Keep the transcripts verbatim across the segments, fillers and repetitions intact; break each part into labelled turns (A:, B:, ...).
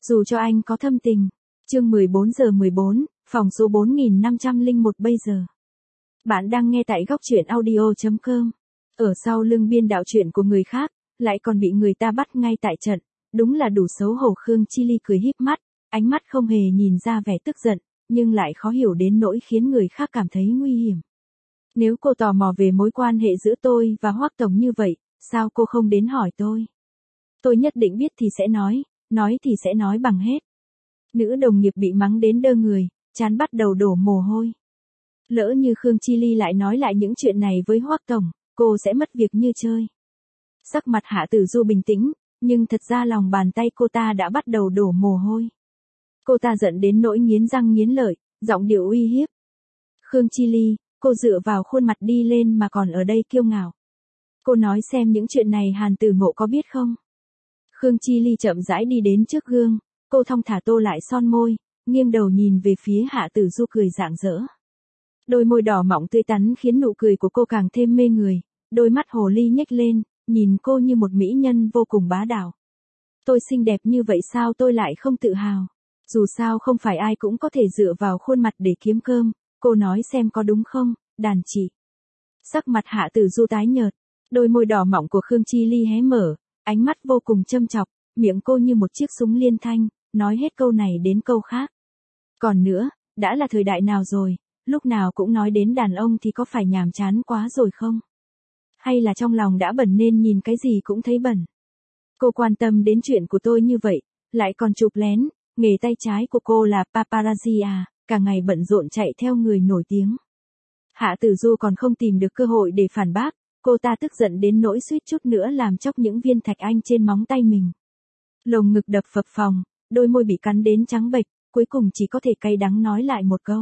A: Dù cho anh có thâm tình. Chương mười bốn giờ mười bốn, phòng số bốn nghìn năm trăm lẻ một bây giờ. Bạn đang nghe tại góc truyện audio chấm com. Ở sau lưng biên đạo truyện của người khác, lại còn bị người ta bắt ngay tại trận, đúng là đủ xấu hổ. Khương Chi Ly cười híp mắt, ánh mắt không hề nhìn ra vẻ tức giận, nhưng lại khó hiểu đến nỗi khiến người khác cảm thấy nguy hiểm. Nếu cô tò mò về mối quan hệ giữa tôi và Hoắc Tổng như vậy, sao cô không đến hỏi tôi? Tôi nhất định biết thì sẽ nói, nói thì sẽ nói bằng hết. Nữ đồng nghiệp bị mắng đến đơ người, trán bắt đầu đổ mồ hôi. Lỡ như Khương Chi Ly lại nói lại những chuyện này với Hoắc Tổng, cô sẽ mất việc như chơi. Sắc mặt Hạ Tử Du bình tĩnh, nhưng thật ra lòng bàn tay cô ta đã bắt đầu đổ mồ hôi. Cô ta giận đến nỗi nghiến răng nghiến lợi, giọng điệu uy hiếp. Khương Chi Ly, cô dựa vào khuôn mặt đi lên mà còn ở đây kiêu ngạo. Cô nói xem những chuyện này Hàn Tử Ngộ có biết không? Khương Chi Ly chậm rãi đi đến trước gương, cô thong thả tô lại son môi, nghiêng đầu nhìn về phía Hạ Tử Du cười rạng rỡ. Đôi môi đỏ mọng tươi tắn khiến nụ cười của cô càng thêm mê người, đôi mắt hồ ly nhếch lên, nhìn cô như một mỹ nhân vô cùng bá đạo. Tôi xinh đẹp như vậy sao tôi lại không tự hào? Dù sao không phải ai cũng có thể dựa vào khuôn mặt để kiếm cơm, cô nói xem có đúng không, đàn chị. Sắc mặt Hạ Tử Du tái nhợt, đôi môi đỏ mọng của Khương Chi Ly hé mở, ánh mắt vô cùng châm chọc, miệng cô như một chiếc súng liên thanh, nói hết câu này đến câu khác. Còn nữa, đã là thời đại nào rồi, lúc nào cũng nói đến đàn ông thì có phải nhàm chán quá rồi không? Hay là trong lòng đã bẩn nên nhìn cái gì cũng thấy bẩn? Cô quan tâm đến chuyện của tôi như vậy, lại còn chụp lén, nghề tay trái của cô là paparazzi à, cả ngày bận rộn chạy theo người nổi tiếng. Hạ Tử Du còn không tìm được cơ hội để phản bác, cô ta tức giận đến nỗi suýt chút nữa làm chóc những viên thạch anh trên móng tay mình. Lồng ngực đập phập phồng, đôi môi bị cắn đến trắng bệch, cuối cùng chỉ có thể cay đắng nói lại một câu.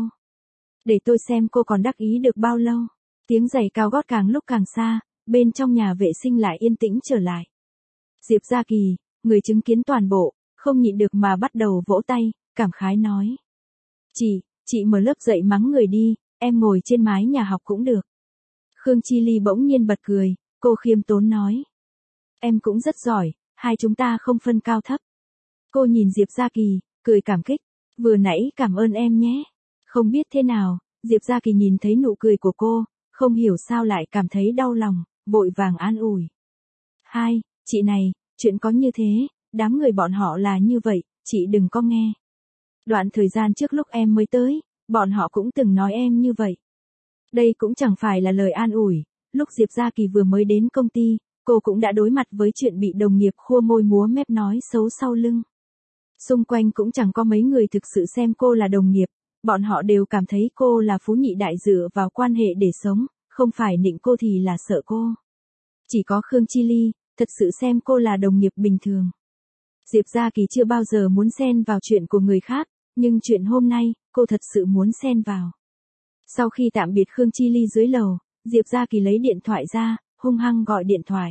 A: Để tôi xem cô còn đắc ý được bao lâu. Tiếng giày cao gót càng lúc càng xa, bên trong nhà vệ sinh lại yên tĩnh trở lại. Diệp Gia Kỳ, người chứng kiến toàn bộ, không nhịn được mà bắt đầu vỗ tay, cảm khái nói. Chị, chị mở lớp dạy mắng người đi, em ngồi trên mái nhà học cũng được. Khương Chi Ly bỗng nhiên bật cười, cô khiêm tốn nói. Em cũng rất giỏi, hai chúng ta không phân cao thấp. Cô nhìn Diệp Gia Kỳ, cười cảm kích, vừa nãy cảm ơn em nhé. Không biết thế nào, Diệp Gia Kỳ nhìn thấy nụ cười của cô, không hiểu sao lại cảm thấy đau lòng, vội vàng an ủi. Hai, chị này, chuyện có như thế, đám người bọn họ là như vậy, chị đừng có nghe. Đoạn thời gian trước lúc em mới tới, bọn họ cũng từng nói em như vậy. Đây cũng chẳng phải là lời an ủi, lúc Diệp Gia Kỳ vừa mới đến công ty, cô cũng đã đối mặt với chuyện bị đồng nghiệp khua môi múa mép nói xấu sau lưng. Xung quanh cũng chẳng có mấy người thực sự xem cô là đồng nghiệp, bọn họ đều cảm thấy cô là phú nhị đại dựa vào quan hệ để sống, không phải nịnh cô thì là sợ cô. Chỉ có Khương Chi Ly, thật sự xem cô là đồng nghiệp bình thường. Diệp Gia Kỳ chưa bao giờ muốn xen vào chuyện của người khác, nhưng chuyện hôm nay, cô thật sự muốn xen vào. Sau khi tạm biệt Khương Chi Ly dưới lầu, Diệp Gia Kỳ lấy điện thoại ra, hung hăng gọi điện thoại.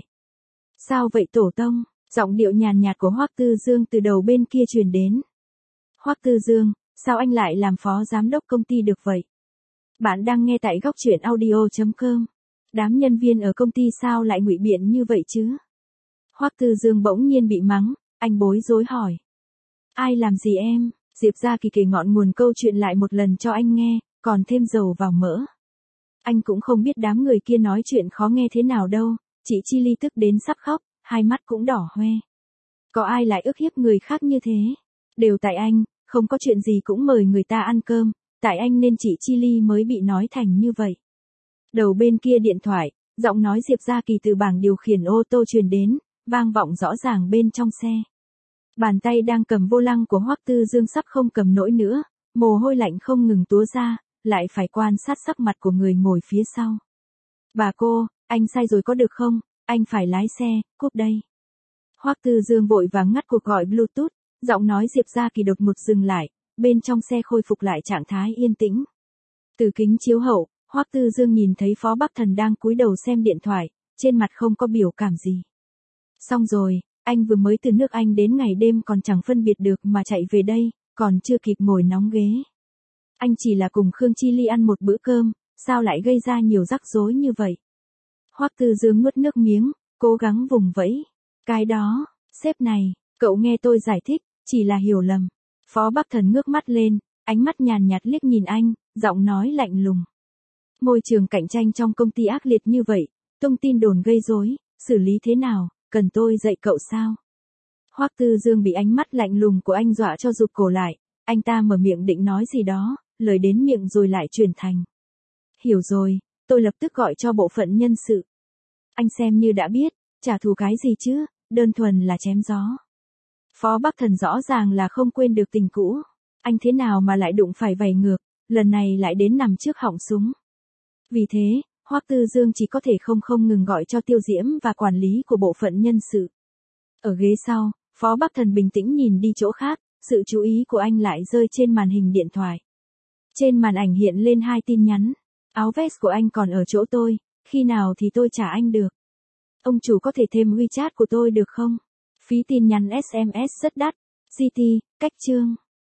A: Sao vậy tổ tông? Giọng điệu nhàn nhạt của Hoắc Tư Dương từ đầu bên kia truyền đến. Hoắc Tư Dương, sao anh lại làm phó giám đốc công ty được vậy? Bạn đang nghe tại góc truyện audio chấm com. Đám nhân viên ở công ty sao lại ngụy biện như vậy chứ? Hoắc Tư Dương bỗng nhiên bị mắng, anh bối rối hỏi. Ai làm gì em? Diệp Gia Kỳ kể ngọn nguồn câu chuyện lại một lần cho anh nghe, còn thêm dầu vào mỡ. Anh cũng không biết đám người kia nói chuyện khó nghe thế nào đâu, chị Chi Ly tức đến sắp khóc, hai mắt cũng đỏ hoe. Có ai lại ức hiếp người khác như thế? Đều tại anh, không có chuyện gì cũng mời người ta ăn cơm, tại anh nên chị Chi Ly mới bị nói thành như vậy. Đầu bên kia điện thoại, giọng nói Diệp Gia Kỳ từ bảng điều khiển ô tô truyền đến, vang vọng rõ ràng bên trong xe. Bàn tay đang cầm vô lăng của Hoắc Tư Dương sắp không cầm nổi nữa, mồ hôi lạnh không ngừng túa ra, lại phải quan sát sắc mặt của người ngồi phía sau. Bà cô, anh sai rồi có được không, anh phải lái xe, cúp đây. Hoắc Tư Dương vội vàng ngắt cuộc gọi Bluetooth, giọng nói Diệp Gia Kỳ đột ngột dừng lại, bên trong xe khôi phục lại trạng thái yên tĩnh. Từ kính chiếu hậu, Hoắc Tư Dương nhìn thấy Phó Bắc Thần đang cúi đầu xem điện thoại, trên mặt không có biểu cảm gì. Xong rồi, anh vừa mới từ nước Anh đến ngày đêm còn chẳng phân biệt được mà chạy về đây, còn chưa kịp ngồi nóng ghế. Anh chỉ là cùng Khương Chi Ly ăn một bữa cơm, sao lại gây ra nhiều rắc rối như vậy? Hoắc Tư Dương nuốt nước miếng, cố gắng vùng vẫy. Cái đó, sếp này, cậu nghe tôi giải thích, chỉ là hiểu lầm. Phó Bắc Thần ngước mắt lên, ánh mắt nhàn nhạt liếc nhìn anh, giọng nói lạnh lùng. Môi trường cạnh tranh trong công ty ác liệt như vậy, tung tin đồn gây rối, xử lý thế nào, cần tôi dạy cậu sao? Hoắc Tư Dương bị ánh mắt lạnh lùng của anh dọa cho rụt cổ lại, anh ta mở miệng định nói gì đó, lời đến miệng rồi lại chuyển thành. Hiểu rồi, tôi lập tức gọi cho bộ phận nhân sự. Anh xem như đã biết, trả thù cái gì chứ, đơn thuần là chém gió. Phó Bắc Thần rõ ràng là không quên được tình cũ. Anh thế nào mà lại đụng phải vầy ngược, lần này lại đến nằm trước họng súng. Vì thế, Hoắc Tư Dương chỉ có thể không không ngừng gọi cho Tiêu Diễm và quản lý của bộ phận nhân sự. Ở ghế sau, Phó Bắc Thần bình tĩnh nhìn đi chỗ khác, sự chú ý của anh lại rơi trên màn hình điện thoại. Trên màn ảnh hiện lên hai tin nhắn. Áo vest của anh còn ở chỗ tôi, khi nào thì tôi trả anh được. Ông chủ có thể thêm WeChat của tôi được không? Phí tin nhắn ét em ét rất đắt. giê tê, cách chương.